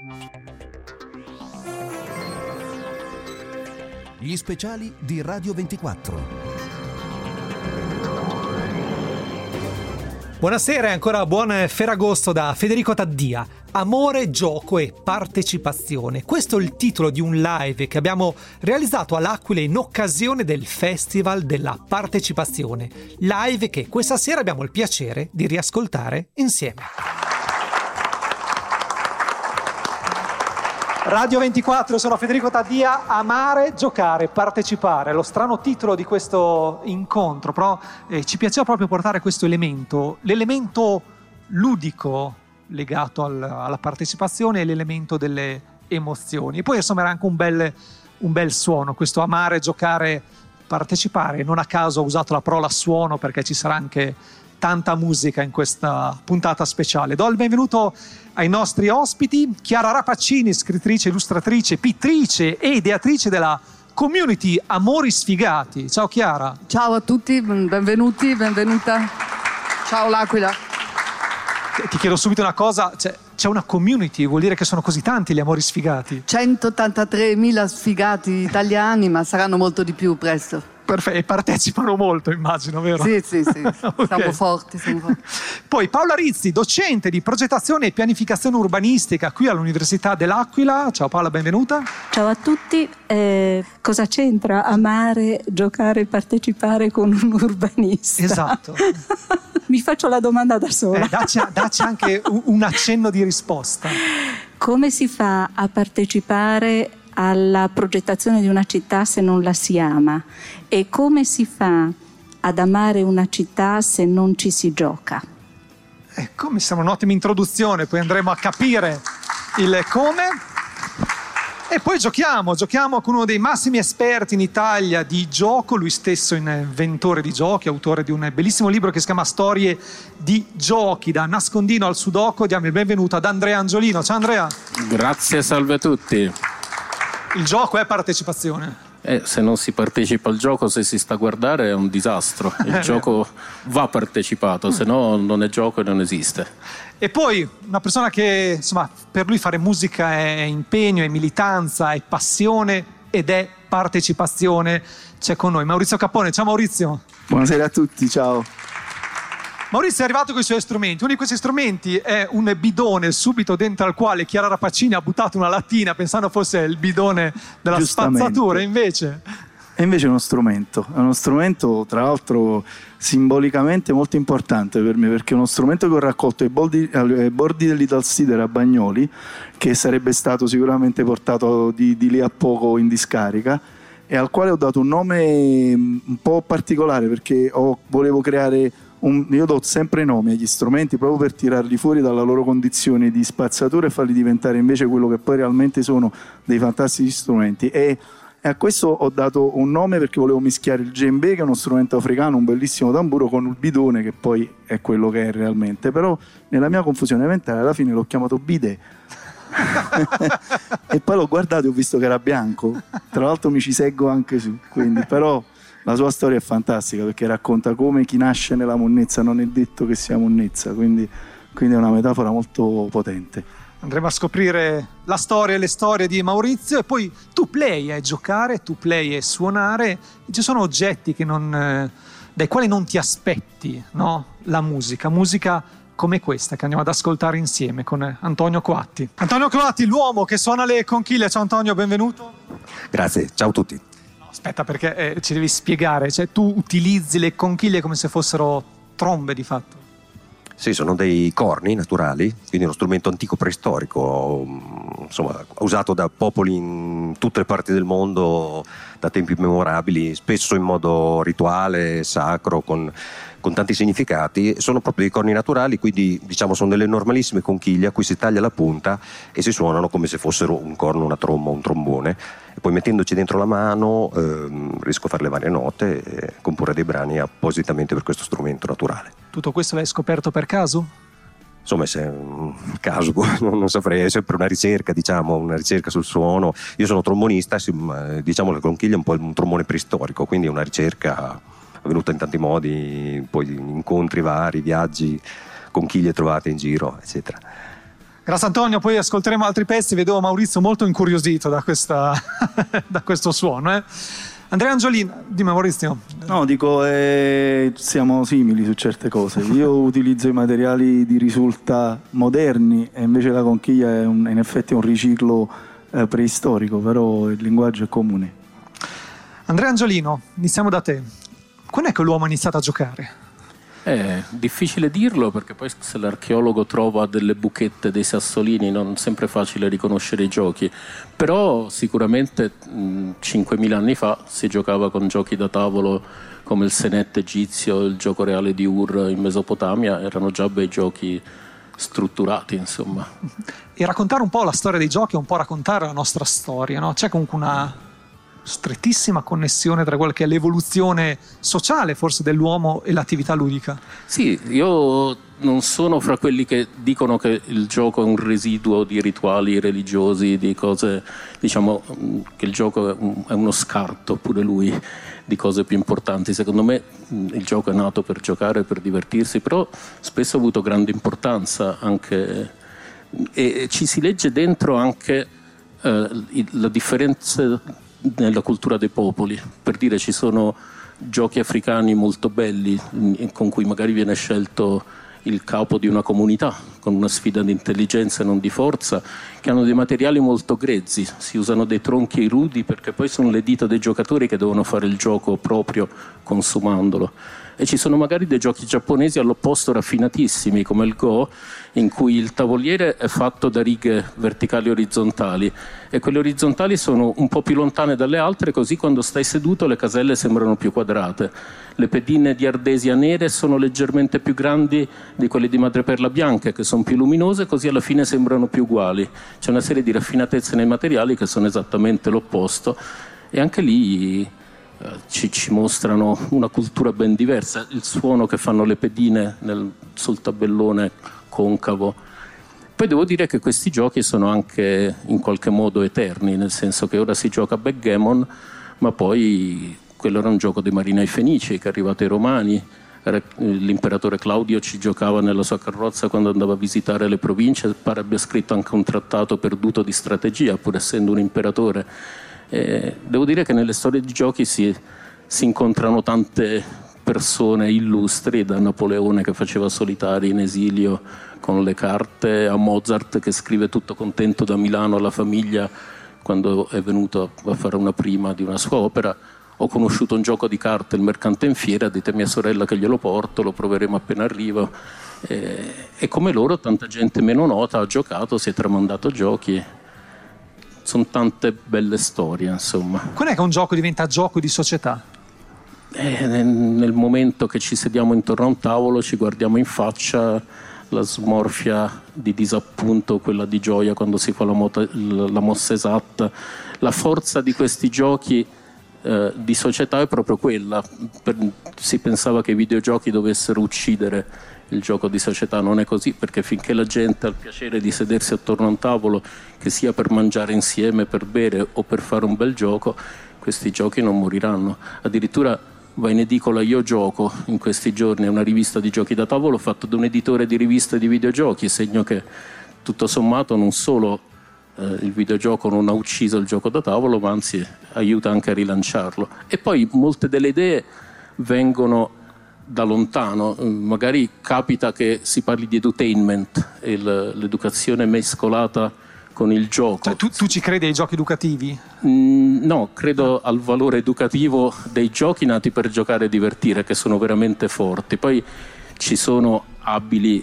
Gli speciali di Radio 24. Buonasera e ancora buon Ferragosto da Federico Taddia. Amore, gioco e partecipazione. Questo è il titolo di un live che abbiamo realizzato all'Aquila in occasione del Festival della Partecipazione. Live che questa sera abbiamo il piacere di riascoltare insieme. Radio 24, sono Federico Taddia. Amare, giocare, partecipare. Lo strano titolo di questo incontro, però ci piaceva proprio portare questo elemento, l'elemento ludico legato alla partecipazione e l'elemento delle emozioni. E poi insomma era anche un bel suono, questo amare, giocare, partecipare. Non a caso ho usato la parola suono perché ci sarà anche tanta musica in questa puntata speciale. Do il benvenuto ai nostri ospiti: Chiara Rapaccini, scrittrice, illustratrice, pittrice e ideatrice della community Amori Sfigati. Ciao Chiara. Ciao a tutti, benvenuti, benvenuta. Ciao l'Aquila. Ti chiedo subito una cosa, c'è una community, vuol dire che sono così tanti gli Amori Sfigati? 183.000 sfigati italiani, ma saranno molto di più presto. Perfetto, e partecipano molto, immagino, vero? Sì. Okay. Siamo forti. Poi Paola Rizzi, docente di progettazione e pianificazione urbanistica qui all'Università dell'Aquila. Ciao Paola, benvenuta. Ciao a tutti. Cosa c'entra amare, giocare e partecipare con un urbanista? Esatto. Mi faccio la domanda da sola. Dacci anche un accenno di risposta. Come si fa a partecipare alla progettazione di una città se non la si ama? E come si fa ad amare una città se non ci si gioca? Come sembra un'ottima introduzione, poi andremo a capire il come. E poi giochiamo con uno dei massimi esperti in Italia di gioco, lui stesso inventore di giochi, autore di un bellissimo libro che si chiama Storie di giochi, da nascondino al sudoku. Diamo il benvenuto ad Andrea Angiolino. Ciao Andrea. Grazie, salve a tutti. Il gioco è partecipazione. Se non si partecipa al gioco, se si sta a guardare, è un disastro. Il gioco va partecipato, se no non è gioco e non esiste. E poi una persona che, insomma, per lui fare musica è impegno, è militanza, è passione ed è partecipazione. C'è con noi Maurizio Capone. Ciao Maurizio. Buonasera a tutti, ciao. Maurizio è arrivato con i suoi strumenti. Uno di questi strumenti è un bidone subito dentro al quale Chiara Rapaccini ha buttato una lattina pensando fosse il bidone della spazzatura, invece... E invece è uno strumento tra l'altro simbolicamente molto importante per me, perché è uno strumento che ho raccolto ai bordi dell'Ital Sider a Bagnoli, che sarebbe stato sicuramente portato di lì a poco in discarica, e al quale ho dato un nome un po' particolare, perché volevo creare io do sempre nomi agli strumenti proprio per tirarli fuori dalla loro condizione di spazzatura e farli diventare invece quello che poi realmente sono, dei fantastici strumenti. E a questo ho dato un nome perché volevo mischiare il djembe, che è uno strumento africano, un bellissimo tamburo, con il bidone, che poi è quello che è realmente. Però nella mia confusione mentale alla fine l'ho chiamato bidet. E poi l'ho guardato e ho visto che era bianco. Tra l'altro mi ci seggo anche su, quindi, però la sua storia è fantastica, perché racconta come chi nasce nella monnezza non è detto che sia monnezza, quindi è una metafora molto potente. Andremo a scoprire la storia e le storie di Maurizio. E poi tu play è giocare, tu play è suonare. Ci sono oggetti dai quali non ti aspetti, no? La musica come questa che andiamo ad ascoltare insieme con Antonio Coatti. Antonio Coatti, l'uomo che suona le conchiglie. Ciao Antonio, benvenuto. Grazie, ciao a tutti. Aspetta, perché ci devi spiegare, cioè tu utilizzi le conchiglie come se fossero trombe di fatto. Sì, sono dei corni naturali, quindi uno strumento antico preistorico, insomma, usato da popoli in tutte le parti del mondo da tempi immemorabili, spesso in modo rituale, sacro, con tanti significati. Sono proprio dei corni naturali, quindi diciamo sono delle normalissime conchiglie a cui si taglia la punta e si suonano come se fossero un corno, una tromba, un trombone. E poi mettendoci dentro la mano riesco a fare le varie note e comporre dei brani appositamente per questo strumento naturale. Tutto questo l'hai scoperto per caso? Insomma, se è un caso, non saprei, è sempre una ricerca sul suono. Io sono trombonista, diciamo la conchiglia è un po' un trombone preistorico, quindi è una ricerca avvenuta in tanti modi, poi incontri vari, viaggi, conchiglie trovate in giro, eccetera. Grazie Antonio, poi ascolteremo altri pezzi, vedo Maurizio molto incuriosito da questo suono. Andrea Angiolini, dimmi Maurizio. No, dico, siamo simili su certe cose. Io utilizzo i materiali di risulta moderni e invece la conchiglia è in effetti un riciclo preistorico, però il linguaggio è comune. Andrea Angiolino, iniziamo da te. Quando è che l'uomo ha iniziato a giocare? È difficile dirlo, perché poi se l'archeologo trova delle buchette dei sassolini non è sempre facile riconoscere i giochi, però sicuramente 5.000 anni fa si giocava con giochi da tavolo come il senette egizio, il gioco reale di Ur in Mesopotamia, erano già bei giochi strutturati, insomma. E raccontare un po' la storia dei giochi è un po' raccontare la nostra storia, no? C'è comunque una strettissima connessione tra quella che è l'evoluzione sociale forse dell'uomo e l'attività ludica. Sì, io non sono fra quelli che dicono che il gioco è un residuo di rituali religiosi, di cose, diciamo che il gioco è uno scarto pure lui di cose più importanti. Secondo me il gioco è nato per giocare, per divertirsi, però spesso ha avuto grande importanza anche, e ci si legge dentro anche la differenza nella cultura dei popoli. Per dire, ci sono giochi africani molto belli con cui magari viene scelto il capo di una comunità con una sfida di intelligenza e non di forza, che hanno dei materiali molto grezzi, si usano dei tronchi rudi perché poi sono le dita dei giocatori che devono fare il gioco proprio consumandolo. E ci sono magari dei giochi giapponesi all'opposto raffinatissimi come il Go, in cui il tavoliere è fatto da righe verticali e orizzontali e quelle orizzontali sono un po' più lontane dalle altre, così quando stai seduto le caselle sembrano più quadrate. Le pedine di ardesia nere sono leggermente più grandi di quelle di madreperla bianca, che sono più luminose, così alla fine sembrano più uguali. C'è una serie di raffinatezze nei materiali che sono esattamente l'opposto, e anche lì ci mostrano una cultura ben diversa. Il suono che fanno le pedine sul tabellone concavo. Poi devo dire che questi giochi sono anche in qualche modo eterni, nel senso che ora si gioca a backgammon, ma poi quello era un gioco dei marinai fenici che è arrivato ai romani. L'imperatore Claudio ci giocava nella sua carrozza quando andava a visitare le province, pare abbia scritto anche un trattato perduto di strategia, pur essendo un imperatore. Devo dire che nelle storie di giochi si incontrano tante persone illustri, da Napoleone che faceva solitari in esilio con le carte, a Mozart che scrive tutto contento da Milano alla famiglia quando è venuto a fare una prima di una sua opera. Ho conosciuto un gioco di carte, il mercante in fiera, dite a mia sorella che glielo porto, lo proveremo appena arrivo. E come loro tanta gente meno nota ha giocato, si è tramandato giochi. Sono tante belle storie, insomma. Quando è che un gioco diventa gioco di società? Nel momento che ci sediamo intorno a un tavolo, ci guardiamo in faccia, la smorfia di disappunto, quella di gioia quando si fa la mossa esatta. La forza di questi giochi di società è proprio quella. Si pensava che i videogiochi dovessero uccidere il gioco di società, non è così, perché finché la gente ha il piacere di sedersi attorno a un tavolo, che sia per mangiare insieme, per bere o per fare un bel gioco, questi giochi non moriranno. Addirittura va in edicola Io Gioco in questi giorni, è una rivista di giochi da tavolo fatta da un editore di riviste di videogiochi, segno che tutto sommato non solo il videogioco non ha ucciso il gioco da tavolo, ma anzi aiuta anche a rilanciarlo. E poi molte delle idee vengono da lontano, magari capita che si parli di edutainment, l'educazione mescolata con il gioco. Cioè, tu ci credi ai giochi educativi? No, credo al valore educativo dei giochi nati per giocare e divertire, che sono veramente forti. Poi ci sono abili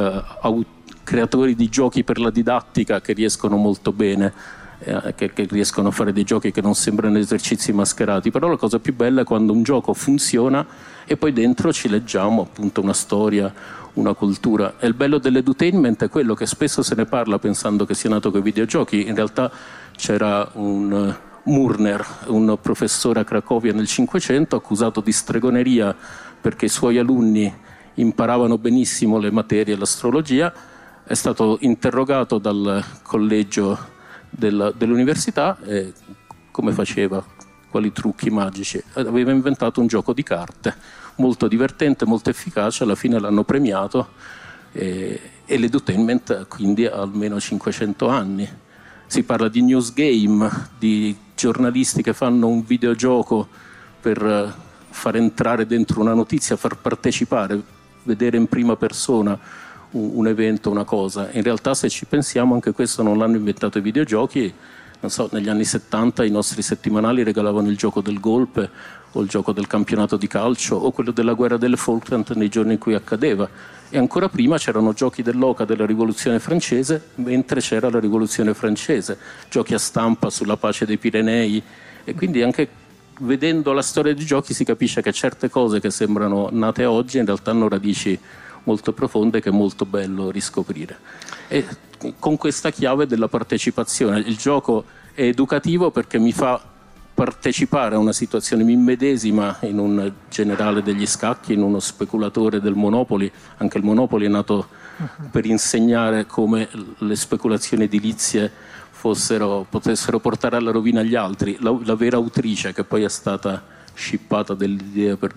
creatori di giochi per la didattica che riescono molto bene, che riescono a fare dei giochi che non sembrano esercizi mascherati, però la cosa più bella è quando un gioco funziona e poi dentro ci leggiamo appunto una storia, una cultura. E il bello dell'edutainment è quello che spesso se ne parla pensando che sia nato con i videogiochi. In realtà c'era un Murner, un professore a Cracovia nel Cinquecento, accusato di stregoneria perché i suoi alunni imparavano benissimo le materie e l'astrologia. È stato interrogato dal collegio dell'università e come faceva, quali trucchi magici. Aveva inventato un gioco di carte molto divertente, molto efficace, alla fine l'hanno premiato e e l'edutainment quindi ha almeno 500 anni. Si parla di news game, di giornalisti che fanno un videogioco per far entrare dentro una notizia, far partecipare, vedere in prima persona un evento, una cosa. In realtà, se ci pensiamo, anche questo non l'hanno inventato i videogiochi. Non so, negli anni 70 i nostri settimanali regalavano il gioco del golpe o il gioco del campionato di calcio o quello della guerra delle Falkland nei giorni in cui accadeva, e ancora prima c'erano giochi dell'oca della rivoluzione francese mentre c'era la rivoluzione francese, giochi a stampa sulla pace dei Pirenei, e quindi anche vedendo la storia dei giochi si capisce che certe cose che sembrano nate oggi in realtà hanno radici molto profonde che è molto bello riscoprire. E con questa chiave della partecipazione, il gioco è educativo perché mi fa partecipare a una situazione, mi immedesima in un generale degli scacchi, in uno speculatore del Monopoly. Anche il Monopoly è nato per insegnare come le speculazioni edilizie potessero portare alla rovina gli altri. La vera autrice, che poi è stata shippata dell'idea per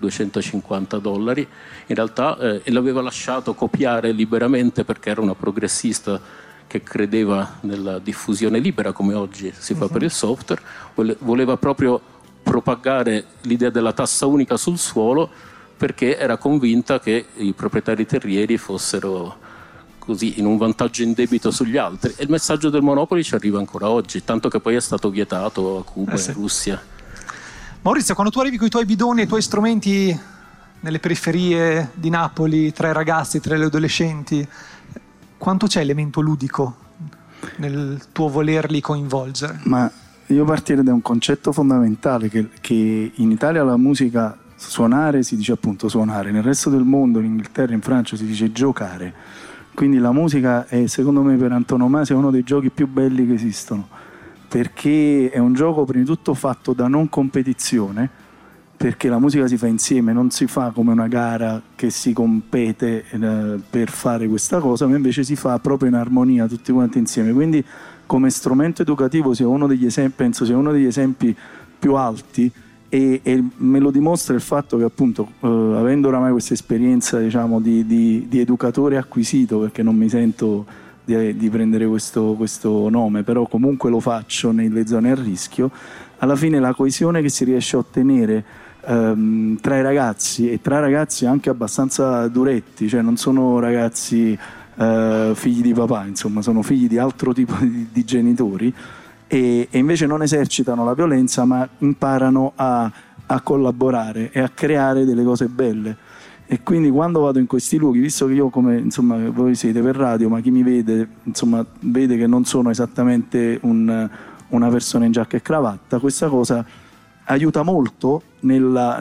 $250, in realtà l'aveva lasciato copiare liberamente perché era una progressista che credeva nella diffusione libera, come oggi si fa per il software. Voleva proprio propagare l'idea della tassa unica sul suolo perché era convinta che i proprietari terrieri fossero così in un vantaggio indebito sugli altri, e il messaggio del Monopoly ci arriva ancora oggi, tanto che poi è stato vietato a Cuba e in Russia. Maurizio, quando tu arrivi con i tuoi bidoni e i tuoi strumenti nelle periferie di Napoli, tra i ragazzi, tra gli adolescenti, quanto c'è elemento ludico nel tuo volerli coinvolgere? Ma io partirei da un concetto fondamentale, che in Italia la musica, suonare, si dice appunto suonare, nel resto del mondo, in Inghilterra, in Francia, si dice giocare. Quindi la musica è, secondo me, per antonomasia uno dei giochi più belli che esistono, perché è un gioco prima di tutto fatto da non competizione, perché la musica si fa insieme, non si fa come una gara che si compete per fare questa cosa, ma invece si fa proprio in armonia tutti quanti insieme. Quindi come strumento educativo penso sia uno degli esempi più alti, e me lo dimostra il fatto che appunto avendo oramai questa esperienza, diciamo, di educatore acquisito, perché non mi sento di prendere questo nome, però comunque lo faccio nelle zone a rischio, alla fine la coesione che si riesce a ottenere tra i ragazzi, e tra ragazzi anche abbastanza duretti, cioè non sono ragazzi figli di papà, insomma sono figli di altro tipo di genitori, e invece non esercitano la violenza ma imparano a collaborare e a creare delle cose belle. E quindi quando vado in questi luoghi, visto che io, come insomma voi siete per radio, ma chi mi vede insomma vede che non sono esattamente una persona in giacca e cravatta, questa cosa aiuta molto nel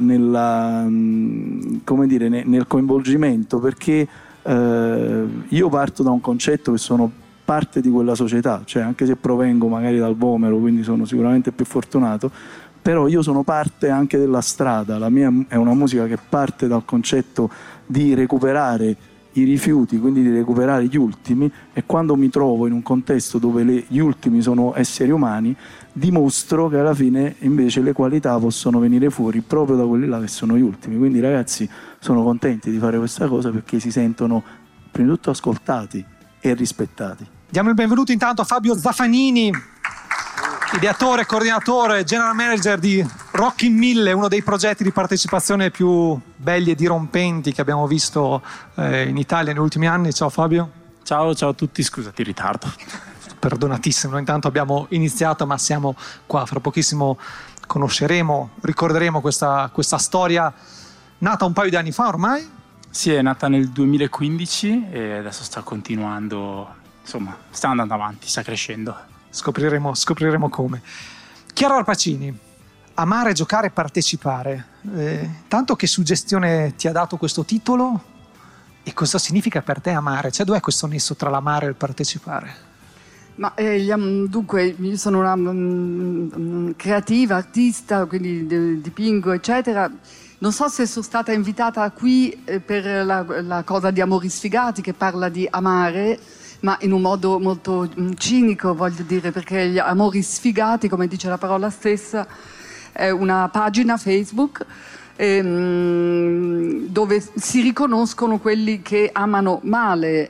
coinvolgimento, perché io parto da un concetto che sono parte di quella società, cioè anche se provengo magari dal Vomero, quindi sono sicuramente più fortunato, però io sono parte anche della strada. La mia è una musica che parte dal concetto di recuperare i rifiuti, quindi di recuperare gli ultimi, e quando mi trovo in un contesto dove gli ultimi sono esseri umani, dimostro che alla fine invece le qualità possono venire fuori proprio da quelli là che sono gli ultimi. Quindi i ragazzi sono contenti di fare questa cosa perché si sentono prima di tutto ascoltati e rispettati. Diamo il benvenuto intanto a Fabio Zaffanini, ideatore, coordinatore, general manager di Rockin' 1000, uno dei progetti di partecipazione più belli e dirompenti che abbiamo visto in Italia negli ultimi anni. Ciao Fabio. Ciao a tutti, scusate il ritardo. Perdonatissimo, noi intanto abbiamo iniziato ma siamo qua, fra pochissimo ricorderemo questa storia nata un paio di anni fa ormai. Sì, è nata nel 2015 e adesso sta continuando, insomma, sta andando avanti, sta crescendo. Scopriremo come. Chiara Arpacini, amare, giocare, partecipare. Tanto che suggestione ti ha dato questo titolo e cosa significa per te amare? Cioè, dov'è questo nesso tra l'amare e il partecipare? Ma dunque, io sono una creativa, artista, quindi dipingo, eccetera. Non so se sono stata invitata qui per la cosa di Amori Sfigati, che parla di amare, ma in un modo molto cinico, voglio dire, perché gli Amori Sfigati, come dice la parola stessa, è una pagina Facebook dove si riconoscono quelli che amano male,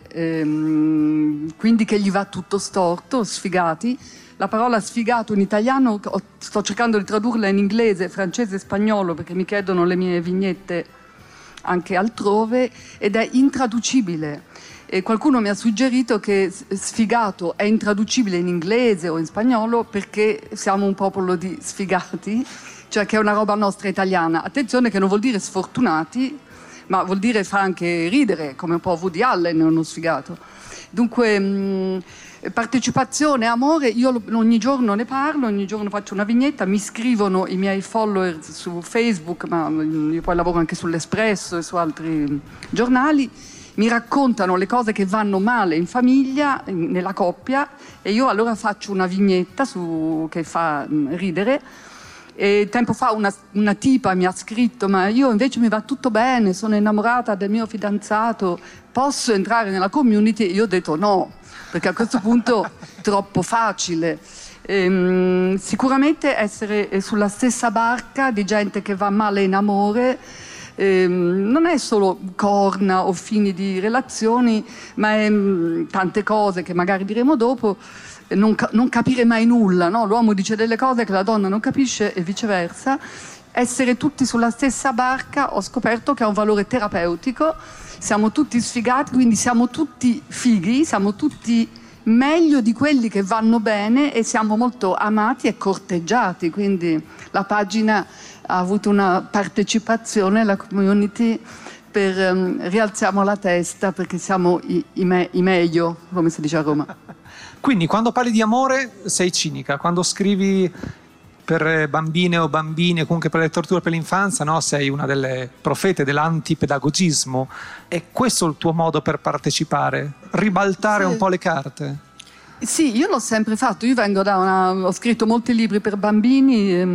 quindi che gli va tutto storto, sfigati. La parola sfigato in italiano sto cercando di tradurla in inglese, francese e spagnolo, perché mi chiedono le mie vignette anche altrove, ed è intraducibile. E qualcuno mi ha suggerito che sfigato è intraducibile in inglese o in spagnolo perché siamo un popolo di sfigati, cioè che è una roba nostra italiana. Attenzione che non vuol dire sfortunati, ma vuol dire fa anche ridere, come un po' Woody Allen è uno sfigato. Dunque partecipazione, amore, io ogni giorno ne parlo, ogni giorno faccio una vignetta, mi scrivono i miei follower su Facebook, ma io poi lavoro anche sull'Espresso e su altri giornali, mi raccontano le cose che vanno male in famiglia, nella coppia, e io allora faccio una vignetta che fa ridere. E tempo fa una tipa mi ha scritto: ma io invece mi va tutto bene, sono innamorata del mio fidanzato, posso entrare nella community? Io ho detto no, perché a questo punto troppo facile. Sicuramente essere sulla stessa barca di gente che va male in amore non è solo corna o fini di relazioni, ma è tante cose che magari diremo dopo. Non capire mai nulla, no? L'uomo dice delle cose che la donna non capisce e viceversa. Essere tutti sulla stessa barca, ho scoperto che ha un valore terapeutico. Siamo tutti sfigati, quindi siamo tutti fighi, siamo tutti meglio di quelli che vanno bene e siamo molto amati e corteggiati, quindi la pagina ha avuto una partecipazione, la community, per rialziamo la testa perché siamo i meglio, come si dice a Roma. Quindi quando parli di amore sei cinica, quando scrivi per bambine o bambini, comunque per le torture per l'infanzia, no? Sei una delle profete dell'antipedagogismo. È questo il tuo modo per partecipare? Ribaltare un po' le carte? Sì, io l'ho sempre fatto. Io ho scritto molti libri per bambini,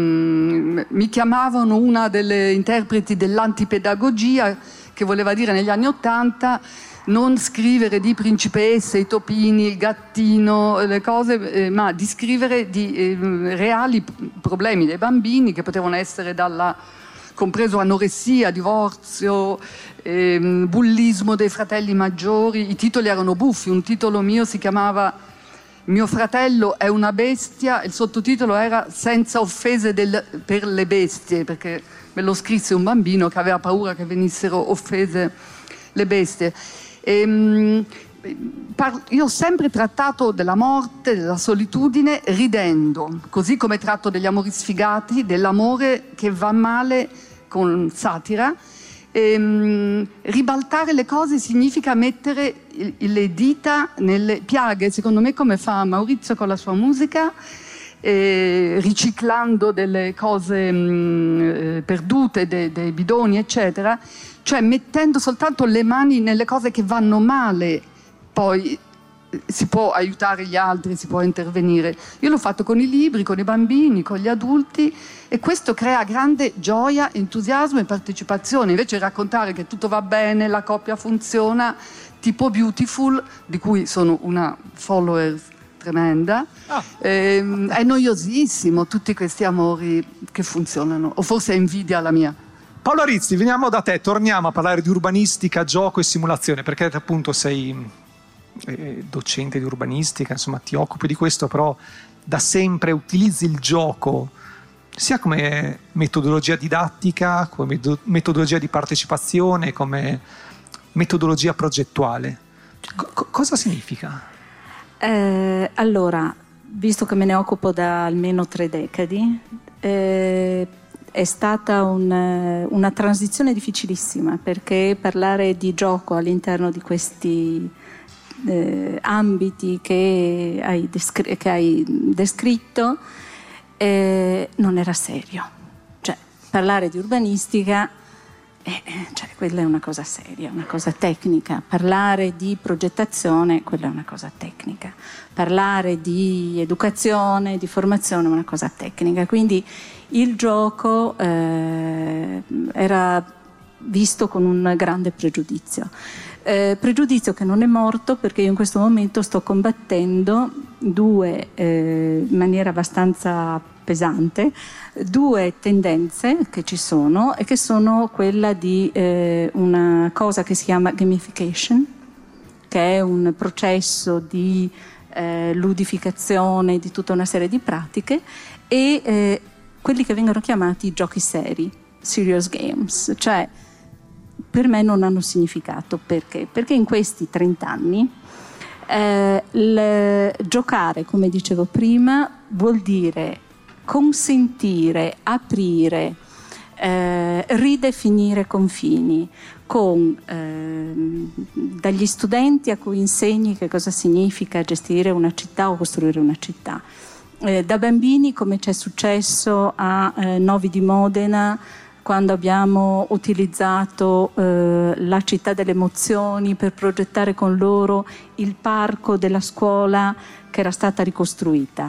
mi chiamavano una delle interpreti dell'antipedagogia, che voleva dire negli anni '80 non scrivere di principesse, i topini, il gattino, le cose, ma di scrivere di reali problemi dei bambini, che potevano essere compreso anoressia, divorzio, bullismo dei fratelli maggiori. I titoli erano buffi. Un titolo mio si chiamava Mio fratello è una bestia, il sottotitolo era Senza offese per le bestie, perché me lo scrisse un bambino che aveva paura che venissero offese le bestie. Io ho sempre trattato della morte, della solitudine ridendo, così come tratto degli amori sfigati, dell'amore che va male con satira. Ribaltare le cose significa mettere le dita nelle piaghe, secondo me, come fa Maurizio con la sua musica, riciclando delle cose perdute, dei bidoni, eccetera, cioè mettendo soltanto le mani nelle cose che vanno male. Poi si può aiutare gli altri, si può intervenire. Io l'ho fatto con i libri, con i bambini, con gli adulti, e questo crea grande gioia, entusiasmo e partecipazione. Invece raccontare che tutto va bene, la coppia funziona, tipo Beautiful, di cui sono una follower tremenda, è noiosissimo, tutti questi amori che funzionano, o forse è invidia la mia. Paolo Arizzi, veniamo da te, torniamo a parlare di urbanistica, gioco e simulazione, perché appunto sei docente di urbanistica, insomma ti occupi di questo, però da sempre utilizzi il gioco sia come metodologia didattica, come metodologia di partecipazione, come metodologia progettuale. Cosa significa? Allora, visto che me ne occupo da almeno 3 decadi, è stata una transizione difficilissima, perché parlare di gioco all'interno di questi ambiti che hai descritto non era serio. Cioè, parlare di urbanistica, quella è una cosa seria, una cosa tecnica. Parlare di progettazione, quella è una cosa tecnica. Parlare di educazione, di formazione, è una cosa tecnica. Quindi il gioco era visto con un grande pregiudizio. Pregiudizio che non è morto, perché io in questo momento sto combattendo 2 in maniera abbastanza pesante, due tendenze che ci sono e che sono quella di una cosa che si chiama gamification, che è un processo di ludificazione di tutta una serie di pratiche, e quelli che vengono chiamati giochi seri, serious games, cioè per me non hanno significato. Perché? Perché in questi 30 anni giocare, come dicevo prima, vuol dire consentire, aprire, ridefinire confini, con dagli studenti a cui insegni che cosa significa gestire una città o costruire una città, da bambini, come c'è successo a Novi di Modena, quando abbiamo utilizzato la città delle emozioni per progettare con loro il parco della scuola che era stata ricostruita,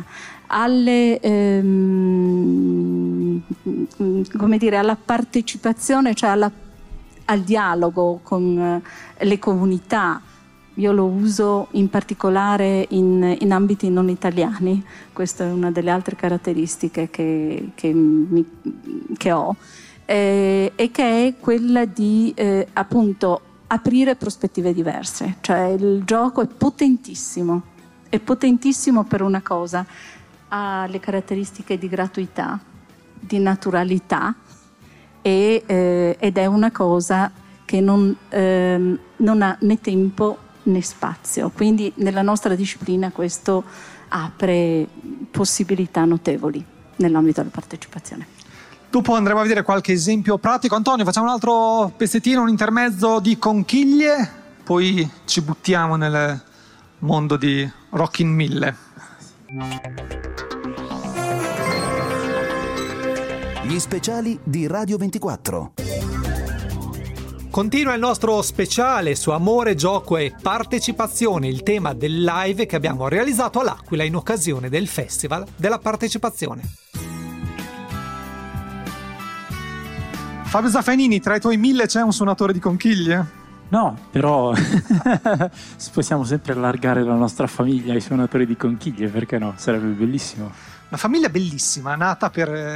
come dire, alla partecipazione, cioè al dialogo con le comunità. Io lo uso in particolare in ambiti non italiani, questa è una delle altre caratteristiche che ho, e che è quella di appunto aprire prospettive diverse. Cioè il gioco è potentissimo per una cosa, ha le caratteristiche di gratuità, di naturalità, ed è una cosa che non ha né tempo né spazio, quindi nella nostra disciplina questo apre possibilità notevoli nell'ambito della partecipazione. Dopo andremo a vedere qualche esempio pratico. Antonio, facciamo un altro pezzettino, un intermezzo di conchiglie, poi ci buttiamo nel mondo di Rockin' 1000. Gli speciali di Radio 24. Continua il nostro speciale su amore, gioco e partecipazione, il tema del live che abbiamo realizzato all'Aquila in occasione del Festival della Partecipazione. Fabio Zaffagnini, tra i tuoi 1000 c'è un suonatore di conchiglie? No, però possiamo sempre allargare la nostra famiglia ai suonatori di conchiglie, perché no? Sarebbe bellissimo. Una famiglia bellissima, nata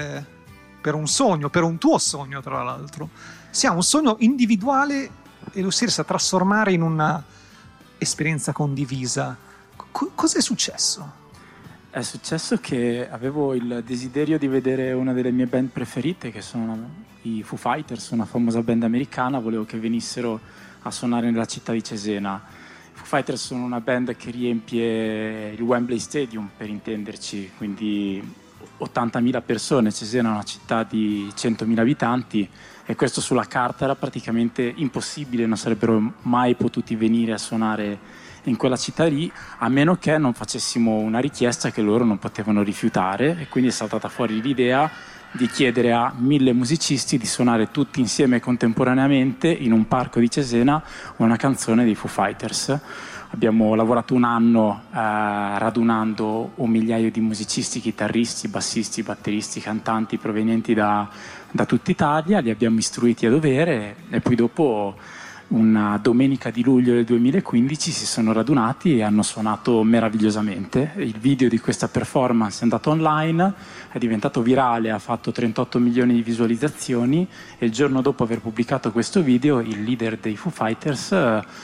per un sogno, per un tuo sogno tra l'altro. Si ha un sogno individuale e lo si riesce a trasformare in una esperienza condivisa. Cos'è successo? È successo che avevo il desiderio di vedere una delle mie band preferite, che sono i Foo Fighters, una famosa band americana. Volevo che venissero a suonare nella città di Cesena. I Foo Fighters sono una band che riempie il Wembley Stadium, per intenderci, quindi 80.000 persone. Cesena è una città di 100.000 abitanti e questo sulla carta era praticamente impossibile, non sarebbero mai potuti venire a suonare in quella città lì, a meno che non facessimo una richiesta che loro non potevano rifiutare, e quindi è saltata fuori l'idea di chiedere a 1000 musicisti di suonare tutti insieme contemporaneamente in un parco di Cesena una canzone dei Foo Fighters. Abbiamo lavorato un anno radunando 1 migliaio di musicisti, chitarristi, bassisti, batteristi, cantanti provenienti da tutta Italia, li abbiamo istruiti a dovere e poi dopo, una domenica di luglio del 2015, si sono radunati e hanno suonato meravigliosamente. Il video di questa performance è andato online, è diventato virale, ha fatto 38 milioni di visualizzazioni e il giorno dopo aver pubblicato questo video il leader dei Foo Fighters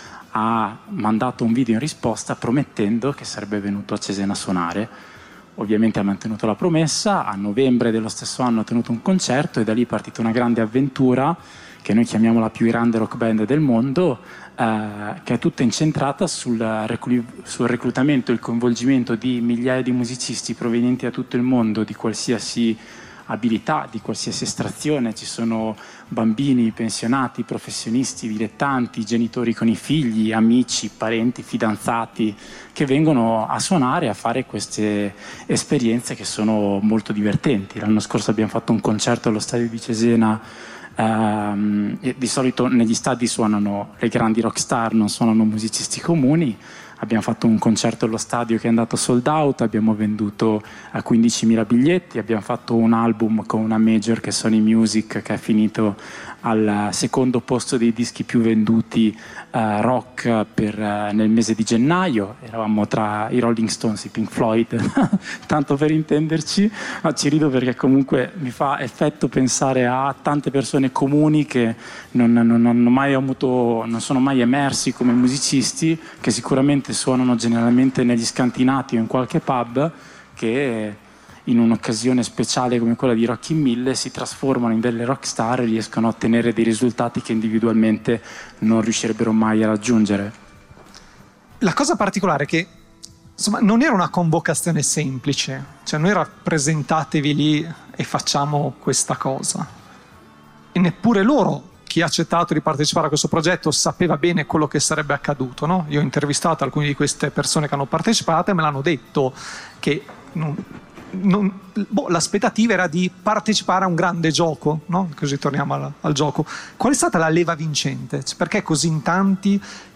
ha mandato un video in risposta promettendo che sarebbe venuto a Cesena a suonare. Ovviamente ha mantenuto la promessa, a novembre dello stesso anno ha tenuto un concerto e da lì è partita una grande avventura che noi chiamiamo la più grande rock band del mondo, che è tutta incentrata sul reclutamento e il coinvolgimento di migliaia di musicisti provenienti da tutto il mondo, di qualsiasi abilità, di qualsiasi estrazione. Ci sono bambini, pensionati, professionisti, dilettanti, genitori con i figli, amici, parenti, fidanzati, che vengono a suonare, a fare queste esperienze che sono molto divertenti. L'anno scorso abbiamo fatto un concerto allo stadio di Cesena. Di solito negli stadi suonano le grandi rockstar, non suonano musicisti comuni. abbiamo fatto un concerto allo stadio che è andato sold out, abbiamo venduto a 15.000 biglietti, abbiamo fatto un album con una major che è Sony Music, che è finito al secondo posto dei dischi più venduti rock nel mese di gennaio. Eravamo tra i Rolling Stones e i Pink Floyd, tanto per intenderci, ma ci rido perché comunque mi fa effetto pensare a tante persone comuni che non sono mai emersi come musicisti, che sicuramente suonano generalmente negli scantinati o in qualche pub, che in un'occasione speciale come quella di Rock in 1000 si trasformano in delle rockstar e riescono a ottenere dei risultati che individualmente non riuscirebbero mai a raggiungere. La cosa particolare è che insomma non era una convocazione semplice, cioè noi rappresentatevi lì e facciamo questa cosa, e neppure loro, chi ha accettato di partecipare a questo progetto, sapeva bene quello che sarebbe accaduto, no? Io ho intervistato alcune di queste persone che hanno partecipato e me l'hanno detto che l'aspettativa era di partecipare a un grande gioco, no? Così torniamo al gioco. Qual è stata la leva vincente? Perché così tanto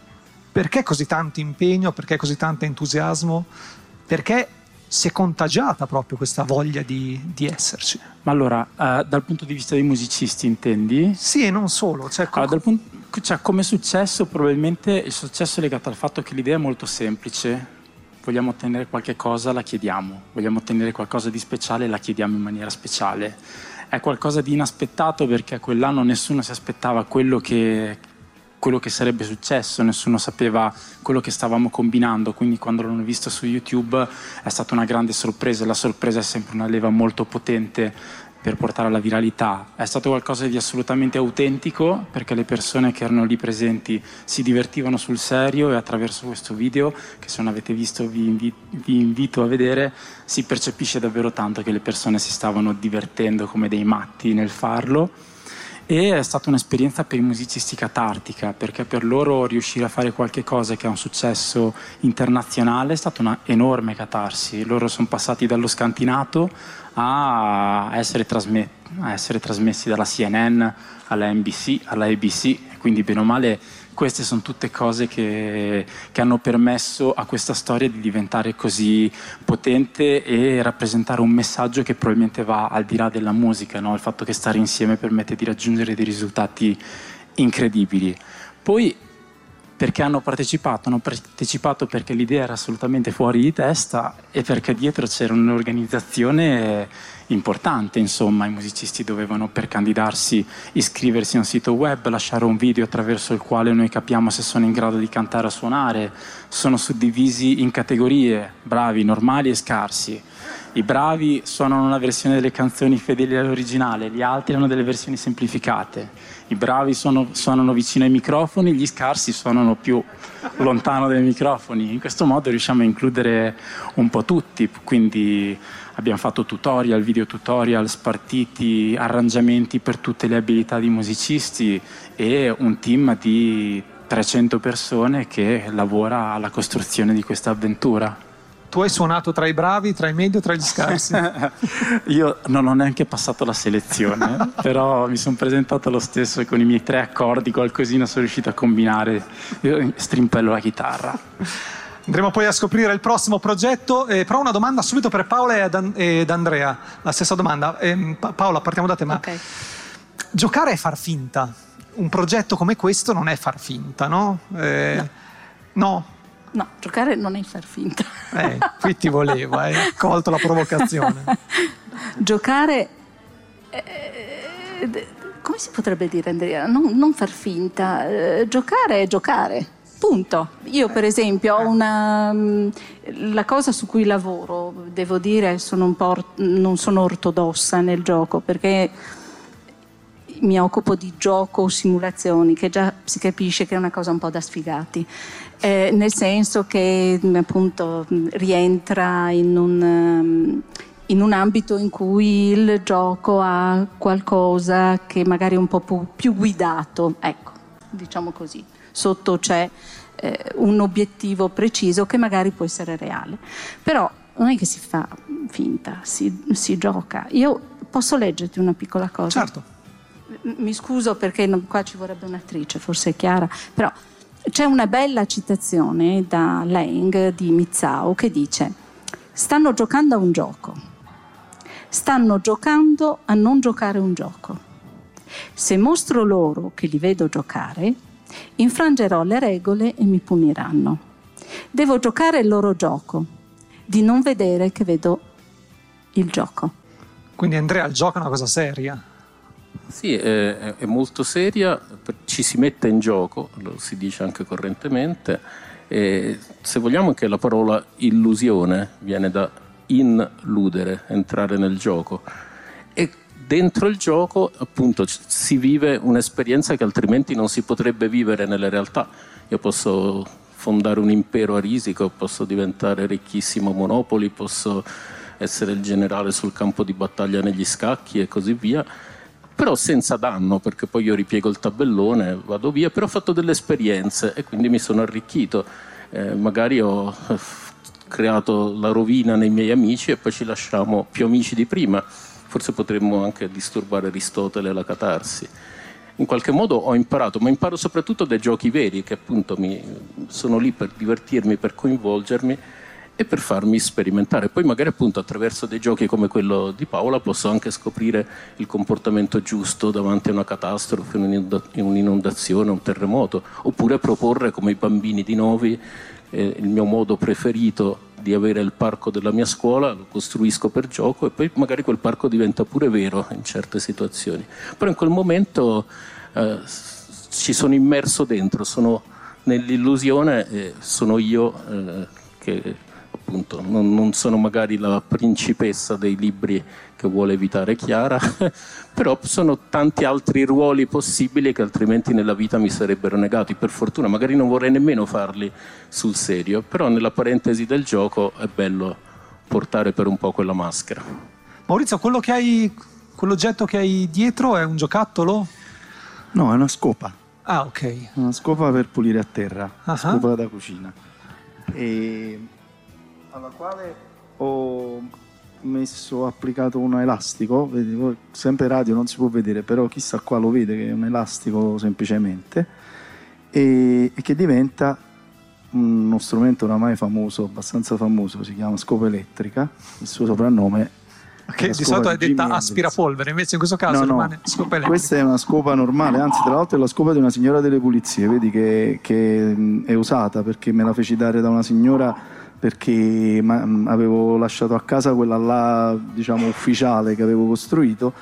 impegno? Perché così tanto entusiasmo? Perché si è contagiata proprio questa voglia di esserci? Ma allora, dal punto di vista dei musicisti intendi? Sì, e non solo. Come successo, probabilmente il successo è legato al fatto che l'idea è molto semplice. Vogliamo ottenere qualche cosa, la chiediamo. Vogliamo ottenere qualcosa di speciale, la chiediamo in maniera speciale. È qualcosa di inaspettato perché quell'anno nessuno si aspettava quello che sarebbe successo, nessuno sapeva quello che stavamo combinando, quindi quando l'hanno visto su YouTube è stata una grande sorpresa. La sorpresa è sempre una leva molto potente per portare alla viralità. È stato qualcosa di assolutamente autentico, perché le persone che erano lì presenti si divertivano sul serio, e attraverso questo video, che se non avete visto vi invito a vedere, si percepisce davvero tanto che le persone si stavano divertendo come dei matti nel farlo. E è stata un'esperienza per i musicisti catartica, perché per loro riuscire a fare qualche cosa che ha un successo internazionale è stata una enorme catarsi. Loro sono passati dallo scantinato a essere trasmessi dalla CNN alla NBC, alla ABC, quindi bene o male queste sono tutte cose che hanno permesso a questa storia di diventare così potente e rappresentare un messaggio che probabilmente va al di là della musica, no? Il fatto che stare insieme permette di raggiungere dei risultati incredibili. Poi perché hanno partecipato? Hanno partecipato perché l'idea era assolutamente fuori di testa e perché dietro c'era un'organizzazione importante, insomma. I musicisti dovevano, per candidarsi, iscriversi a un sito web, lasciare un video attraverso il quale noi capiamo se sono in grado di cantare o suonare. Sono suddivisi in categorie: bravi, normali e scarsi. I bravi suonano una versione delle canzoni fedeli all'originale, gli altri hanno delle versioni semplificate. I bravi suonano vicino ai microfoni, gli scarsi suonano più lontano dai microfoni. In questo modo riusciamo a includere un po' tutti, quindi abbiamo fatto tutorial, video tutorial, spartiti, arrangiamenti per tutte le abilità di musicisti e un team di 300 persone che lavora alla costruzione di questa avventura. Tu hai suonato tra i bravi, tra i medio, tra gli scarsi? Io non ho neanche passato la selezione, però mi sono presentato lo stesso e con i miei 3 accordi qualcosina sono riuscito a combinare. Io strimpello la chitarra. Andremo poi a scoprire il prossimo progetto, però una domanda subito per Paola ed Andrea, la stessa domanda. Paola, partiamo da te, ma okay. Giocare è far finta. Un progetto come questo non è far finta, no? No? No, giocare non è far finta. Qui ti volevo, hai colto la provocazione. Giocare, come si potrebbe dire, Andrea? Non far finta, giocare è giocare, punto. Io per esempio ho la cosa su cui lavoro, devo dire, non sono ortodossa nel gioco, perché mi occupo di gioco o simulazioni, che già si capisce che è una cosa un po' da sfigati, nel senso che appunto rientra in un ambito in cui il gioco ha qualcosa che magari è un po' più guidato, ecco, diciamo così. Sotto c'è un obiettivo preciso che magari può essere reale, però non è che si fa finta, si gioca. Io posso leggerti una piccola cosa? Certo. Mi scuso perché qua ci vorrebbe un'attrice, forse è Chiara, però c'è una bella citazione da Lang di Mizzao che dice: stanno giocando a un gioco, stanno giocando a non giocare un gioco. Se mostro loro che li vedo giocare, infrangerò le regole e mi puniranno. Devo giocare il loro gioco, di non vedere che vedo il gioco. Quindi Andrea, il gioco è una cosa seria. Sì, è molto seria, ci si mette in gioco, lo si dice anche correntemente, e se vogliamo anche la parola illusione viene da inludere, entrare nel gioco, e dentro il gioco appunto si vive un'esperienza che altrimenti non si potrebbe vivere nella realtà. Io posso fondare un impero a risico, posso diventare ricchissimo a Monopoli, posso essere il generale sul campo di battaglia negli scacchi e così via, però senza danno, perché poi io ripiego il tabellone, vado via, però ho fatto delle esperienze e quindi mi sono arricchito. Magari ho creato la rovina nei miei amici e poi ci lasciamo più amici di prima. Forse potremmo anche disturbare Aristotele e la catarsi. In qualche modo ho imparato, ma imparo soprattutto dai giochi veri, che appunto sono lì per divertirmi, per coinvolgermi e per farmi sperimentare. Poi magari appunto attraverso dei giochi come quello di Paola posso anche scoprire il comportamento giusto davanti a una catastrofe, un'inondazione, un terremoto, oppure proporre come i bambini di Novi il mio modo preferito di avere il parco della mia scuola, lo costruisco per gioco e poi magari quel parco diventa pure vero in certe situazioni. Però in quel momento ci sono immerso dentro, sono nell'illusione e sono io che appunto non sono magari la principessa dei libri che vuole evitare Chiara, però sono tanti altri ruoli possibili che altrimenti nella vita mi sarebbero negati. Per fortuna magari non vorrei nemmeno farli sul serio, però nella parentesi del gioco è bello portare per un po' quella maschera. Maurizio, quell'oggetto che hai dietro è un giocattolo? No, è una scopa. Ah, ok. Una scopa per pulire a terra, Ah. scopa da cucina. E alla quale ho applicato un elastico, vedi, sempre radio non si può vedere, però chissà qua lo vede che è un elastico semplicemente, e che diventa uno strumento oramai famoso, abbastanza famoso, si chiama scopa elettrica, il suo soprannome. Che di solito è detta aspirapolvere, invece in questo caso rimane scopa elettrica. Questa è una scopa normale, anzi tra l'altro è la scopa di una signora delle pulizie, vedi che è usata, perché me la feci dare da una signora perché avevo lasciato a casa quella là, diciamo, ufficiale che avevo costruito,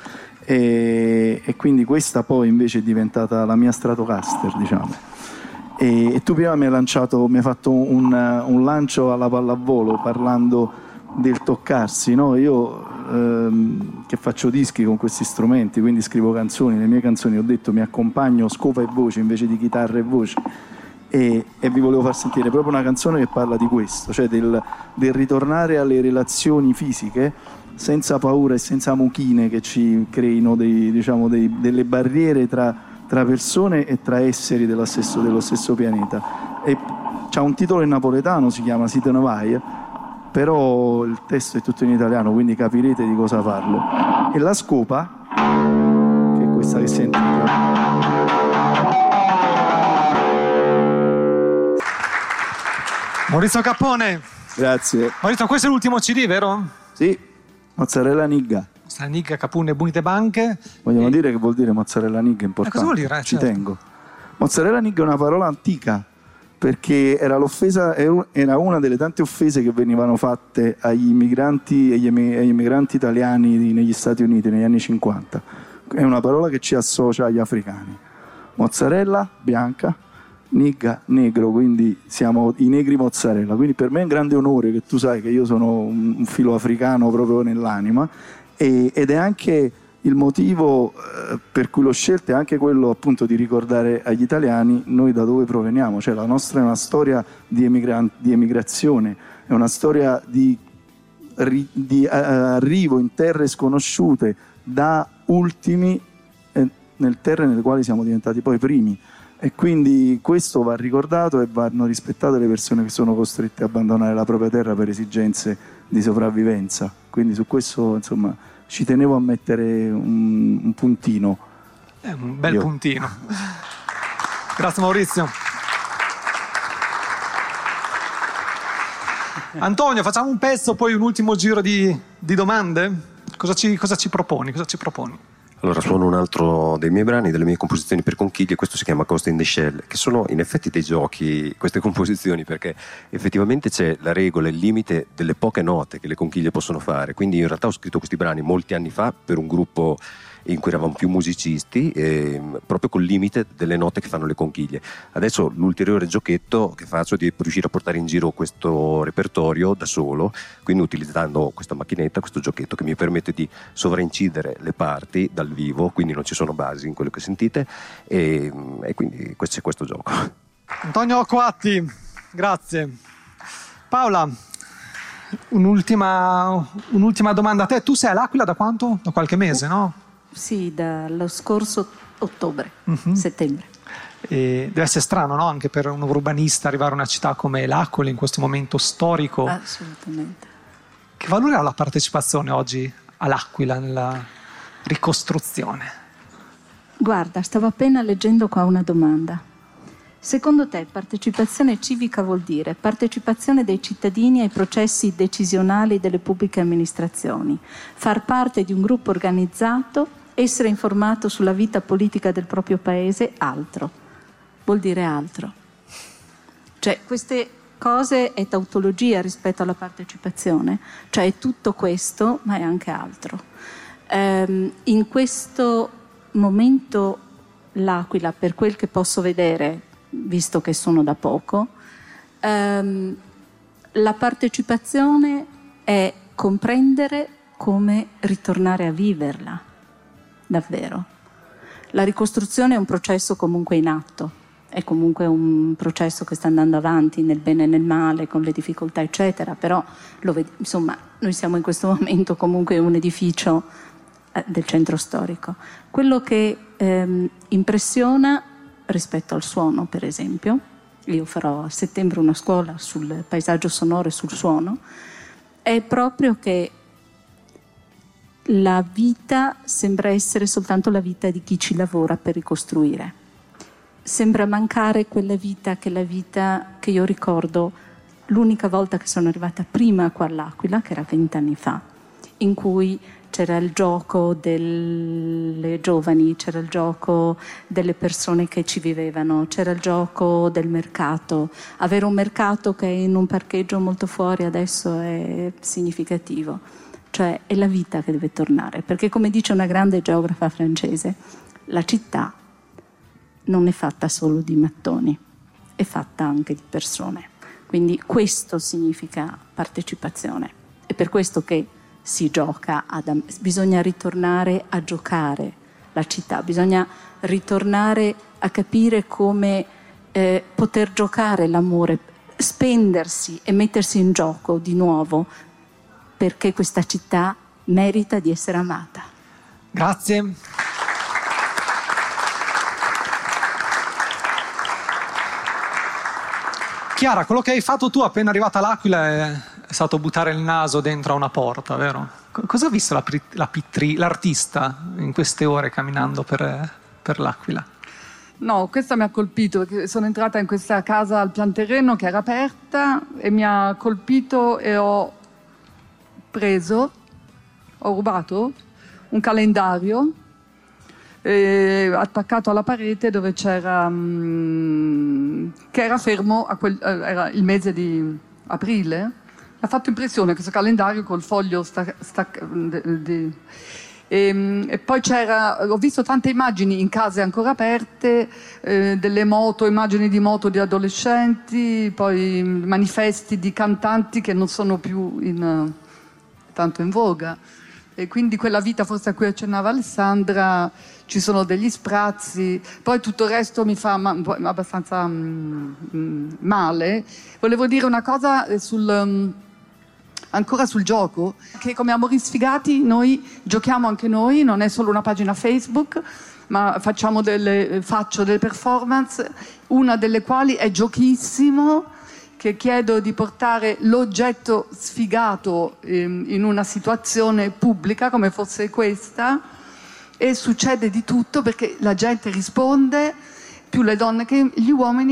e quindi questa poi invece è diventata la mia Stratocaster, diciamo. E tu prima mi hai fatto un lancio alla pallavolo parlando del toccarsi, no? Io che faccio dischi con questi strumenti, quindi scrivo canzoni, le mie canzoni ho detto mi accompagno scopa e voce invece di chitarra e voce, e vi volevo far sentire proprio una canzone che parla di questo, cioè del ritornare alle relazioni fisiche senza paura e senza mucchine che ci creino delle barriere tra persone e tra esseri dello stesso pianeta. E c'ha un titolo in napoletano, si chiama Si te ne vai, però il testo è tutto in italiano, quindi capirete di cosa parlo. E la scopa, che è questa che sentite, Maurizio Cappone. Grazie. Maurizio, questo è l'ultimo CD, vero? Sì, mozzarella nigga. Nigga, Capone, Bunite Banche. Vogliamo dire che vuol dire mozzarella nigga, importante. Cosa vuol dire? Ci Certo. tengo. Mozzarella nigga è una parola antica, perché era una delle tante offese che venivano fatte agli immigranti e agli immigranti italiani negli Stati Uniti negli anni 50. È una parola che ci associa agli africani. Mozzarella, bianca, nigga, negro, quindi siamo i negri mozzarella. Quindi per me è un grande onore, che tu sai che io sono un filo africano proprio nell'anima, ed è anche il motivo per cui l'ho scelta, è anche quello appunto di ricordare agli italiani noi da dove proveniamo, cioè la nostra è una storia di emigrazione, è una storia di arrivo in terre sconosciute da ultimi nel terre nelle quali siamo diventati poi primi, e quindi questo va ricordato e vanno rispettate le persone che sono costrette a abbandonare la propria terra per esigenze di sopravvivenza. Quindi su questo, insomma, ci tenevo a mettere un puntino. È un bel puntino. Grazie Maurizio. Antonio, facciamo un pezzo, poi un ultimo giro di domande? Cosa ci proponi? Allora, suono un altro dei miei brani, delle mie composizioni per conchiglie, questo si chiama Ghost in the Shell, che sono in effetti dei giochi, queste composizioni, perché effettivamente c'è la regola, il limite delle poche note che le conchiglie possono fare. Quindi in realtà ho scritto questi brani molti anni fa per un gruppo in cui eravamo più musicisti, proprio col limite delle note che fanno le conchiglie. Adesso l'ulteriore giochetto che faccio è di riuscire a portare in giro questo repertorio da solo, quindi utilizzando questa macchinetta, questo giochetto che mi permette di sovraincidere le parti dal vivo, quindi non ci sono basi in quello che sentite, e quindi c'è questo gioco. Antonio Coatti, grazie. Paola, un'ultima domanda a te. Tu sei all'Aquila da quanto? Da qualche mese, no? Sì, dallo scorso ottobre, settembre. E deve essere strano, no? Anche per un urbanista arrivare a una città come l'Aquila in questo momento storico. Assolutamente. Che valore ha la partecipazione oggi all'Aquila nella ricostruzione? Guarda, stavo appena leggendo qua una domanda. Secondo te partecipazione civica vuol dire partecipazione dei cittadini ai processi decisionali delle pubbliche amministrazioni, far parte di un gruppo organizzato, essere informato sulla vita politica del proprio paese, altro. Vuol dire altro. Cioè, queste cose è tautologia rispetto alla partecipazione, cioè è tutto questo, ma è anche altro. In questo momento l'Aquila, per quel che posso vedere, visto che sono da poco, la partecipazione è comprendere come ritornare a viverla, davvero. La ricostruzione è un processo comunque in atto, è comunque un processo che sta andando avanti nel bene e nel male, con le difficoltà eccetera, però insomma noi siamo in questo momento comunque un edificio del centro storico. Quello che impressiona rispetto al suono, per esempio, io farò a settembre una scuola sul paesaggio sonoro e sul suono, è proprio che la vita sembra essere soltanto la vita di chi ci lavora per ricostruire. Sembra mancare quella vita che è la vita che io ricordo l'unica volta che sono arrivata prima qua all'Aquila, che era 20 anni fa, in cui c'era il gioco delle giovani, c'era il gioco delle persone che ci vivevano, c'era il gioco del mercato. Avere un mercato che è in un parcheggio molto fuori adesso è significativo. Cioè è la vita che deve tornare, perché come dice una grande geografa francese, la città non è fatta solo di mattoni, è fatta anche di persone. Quindi questo significa partecipazione. È per questo che si gioca, bisogna ritornare a giocare la città, bisogna ritornare a capire come poter giocare l'amore, spendersi e mettersi in gioco di nuovo, perché questa città merita di essere amata. Grazie. Chiara, quello che hai fatto tu appena arrivata all'Aquila è stato buttare il naso dentro a una porta, vero? Cosa ha visto l'artista in queste ore camminando per l'Aquila? No, questo mi ha colpito perché sono entrata in questa casa al pian terreno che era aperta e mi ha colpito e ho rubato un calendario attaccato alla parete dove c'era che era fermo era il mese di aprile. Mi ha fatto impressione questo calendario col foglio e poi ho visto tante immagini in case ancora aperte, delle moto, immagini di moto di adolescenti, poi manifesti di cantanti che non sono più tanto in voga. E quindi quella vita forse a cui accennava Alessandra, ci sono degli sprazzi, poi tutto il resto mi fa abbastanza male. Volevo dire una cosa ancora sul gioco, che come Amori Sfigati noi giochiamo anche noi, non è solo una pagina Facebook, ma faccio delle performance, una delle quali è Giochissimo, che chiedo di portare l'oggetto sfigato in una situazione pubblica come fosse questa, e succede di tutto perché la gente risponde, più le donne che gli uomini,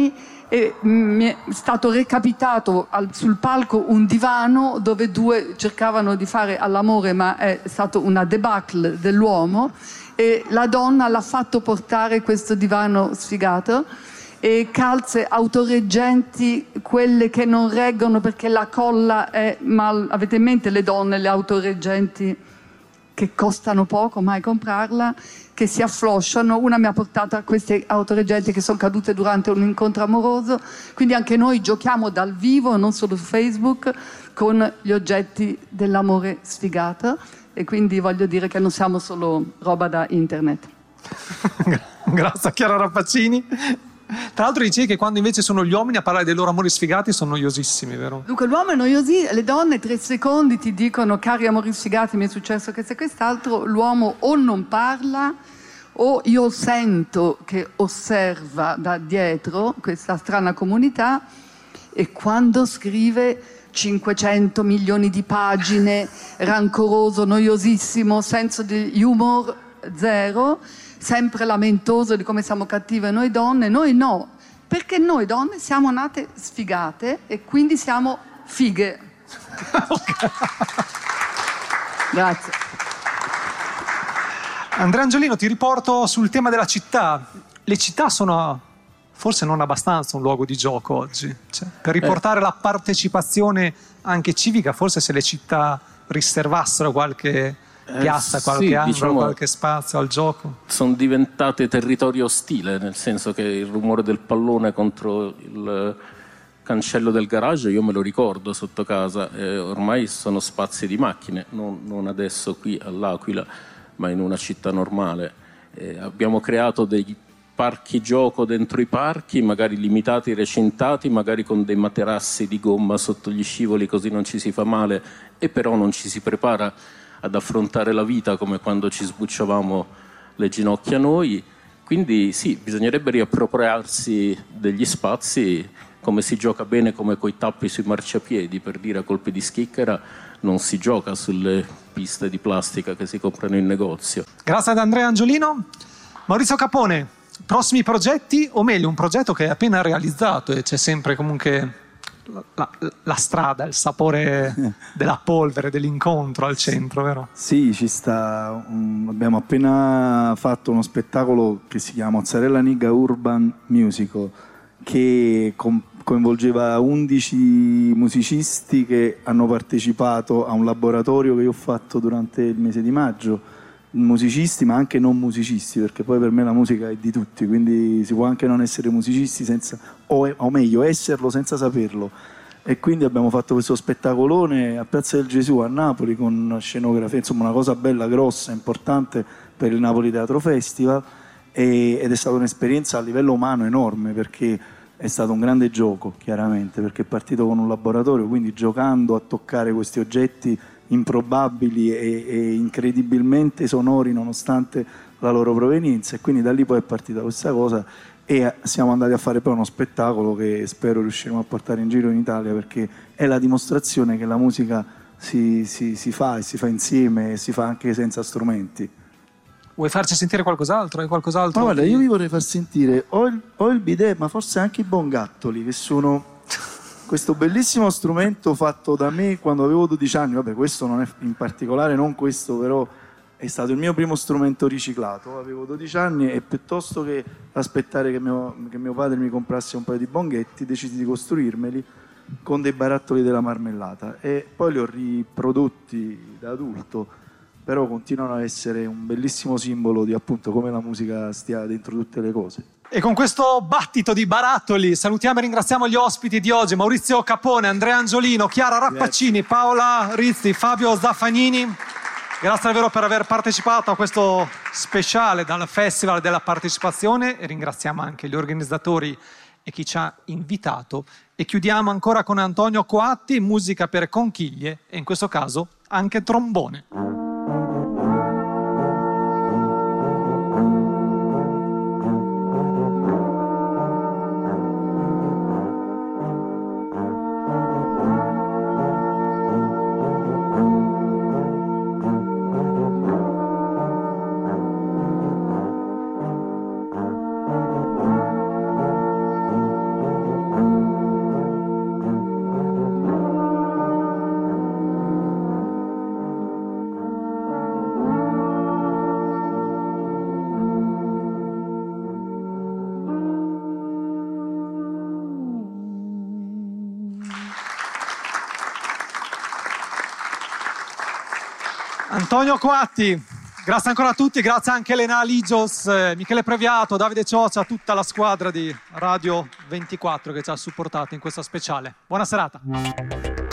e mi è stato recapitato sul palco un divano dove due cercavano di fare all'amore, ma è stato una debacle dell'uomo, e la donna l'ha fatto portare questo divano sfigato e calze autoreggenti, quelle che non reggono perché la colla è mal. Avete in mente le donne, le autoreggenti che costano poco, mai comprarla, che si afflosciano? Una mi ha portato a queste autoreggenti che sono cadute durante un incontro amoroso. Quindi anche noi giochiamo dal vivo, non solo su Facebook, con gli oggetti dell'amore sfigato, e quindi voglio dire che non siamo solo roba da internet. Grazie a Chiara Rappaccini. Tra l'altro dicevi che quando invece sono gli uomini a parlare dei loro amori sfigati sono noiosissimi, vero? Dunque l'uomo è noiosi, le donne 3 secondi ti dicono cari amori sfigati, mi è successo questo e quest'altro. L'uomo o non parla, o io sento che osserva da dietro questa strana comunità, e quando scrive 500 milioni di pagine, rancoroso, noiosissimo, senso di humor zero, sempre lamentoso di come siamo cattive noi donne. Noi no, perché noi donne siamo nate sfigate e quindi siamo fighe. Grazie. Andrea Angiolino, ti riporto sul tema della città. Le città sono forse non abbastanza un luogo di gioco oggi, cioè, per riportare la partecipazione anche civica, forse se le città riservassero qualche piazza, qualche angolo, diciamo, qualche spazio al gioco. Sono diventate territorio ostile, nel senso che il rumore del pallone contro il cancello del garage io me lo ricordo sotto casa, ormai sono spazi di macchine, non adesso qui all'Aquila, ma in una città normale. Abbiamo creato dei parchi gioco dentro i parchi, magari limitati, recintati, magari con dei materassi di gomma sotto gli scivoli, così non ci si fa male, e però non ci si prepara ad affrontare la vita come quando ci sbucciavamo le ginocchia noi. Quindi sì, bisognerebbe riappropriarsi degli spazi, come si gioca bene come coi tappi sui marciapiedi, per dire, a colpi di schicchera. Non si gioca sulle piste di plastica che si comprano in negozio. Grazie ad Andrea Angiolino. Maurizio Capone, prossimi progetti, o meglio un progetto che è appena realizzato e c'è sempre comunque la strada, il sapore della polvere, dell'incontro al centro, vero? Sì, ci sta. Abbiamo appena fatto uno spettacolo che si chiama Mozzarella Nigga Urban Musical, che coinvolgeva 11 musicisti che hanno partecipato a un laboratorio che io ho fatto durante il mese di maggio. Musicisti ma anche non musicisti, perché poi per me la musica è di tutti, quindi si può anche non essere musicisti senza, o meglio esserlo senza saperlo. E quindi abbiamo fatto questo spettacolone a Piazza del Gesù a Napoli con scenografia, insomma una cosa bella, grossa, importante per il Napoli Teatro Festival, ed è stata un'esperienza a livello umano enorme, perché è stato un grande gioco, chiaramente, perché è partito con un laboratorio, quindi giocando a toccare questi oggetti improbabili e incredibilmente sonori nonostante la loro provenienza, e quindi da lì poi è partita questa cosa e siamo andati a fare poi uno spettacolo che spero riusciremo a portare in giro in Italia, perché è la dimostrazione che la musica si fa, e si fa insieme, e si fa anche senza strumenti. Vuoi farci sentire qualcos'altro? Hai qualcos'altro? Ma guarda, io vi vorrei far sentire o il bidet, ma forse anche i bongattoli, che sono questo bellissimo strumento fatto da me quando avevo 12 anni. Vabbè, questo non è in particolare, non questo, però è stato il mio primo strumento riciclato. Avevo 12 anni e piuttosto che aspettare che mio padre mi comprasse un paio di bonghetti, decisi di costruirmeli con dei barattoli della marmellata, e poi li ho riprodotti da adulto, però continuano a essere un bellissimo simbolo di appunto come la musica stia dentro tutte le cose. E con questo battito di barattoli salutiamo e ringraziamo gli ospiti di oggi: Maurizio Capone, Andrea Angiolino, Chiara Rappaccini, Paola Rizzi, Fabio Zaffagnini. Grazie davvero per aver partecipato a questo speciale dal Festival della Partecipazione, e ringraziamo anche gli organizzatori e chi ci ha invitato. E chiudiamo ancora con Antonio Coatti, musica per conchiglie e in questo caso anche trombone. Antonio Coatti, grazie ancora a tutti, grazie anche a Elena Aligios, Michele Previato, Davide Ciocia, tutta la squadra di Radio 24 che ci ha supportato in questa speciale. Buona serata.